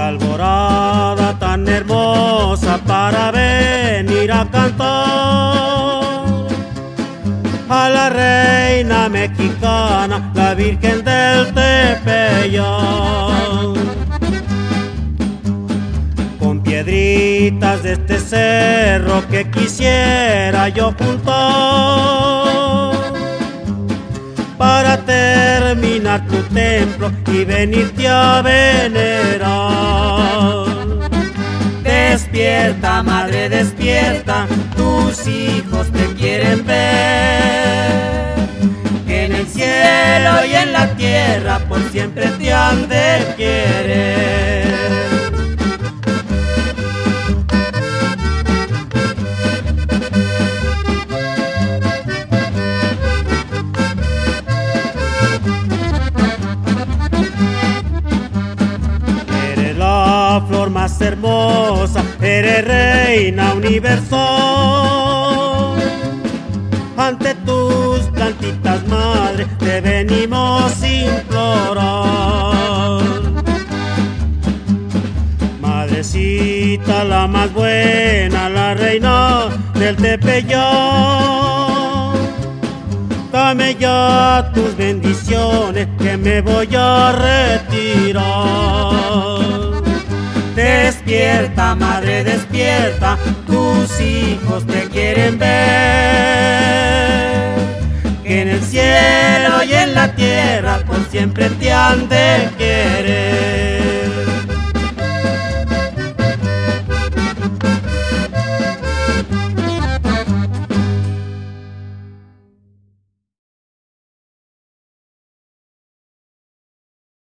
alborada tan hermosa para venir a cantar a la reina mexicana, la Virgen del Tepeyac. Con piedritas de este cerro que quisiera yo juntar para terminar tu templo y venirte a venerar. Despierta, madre, despierta, tus hijos te quieren ver, que en el cielo y en la tierra por siempre te han de querer. La flor más hermosa, eres reina universal. Ante tus plantitas, madre, te venimos a implorar. Madrecita, la más buena, la reina del Tepeyac, dame ya tus bendiciones que me voy a retirar. Despierta, madre, despierta, tus hijos te quieren ver, que en el cielo y en la tierra por siempre te han de querer.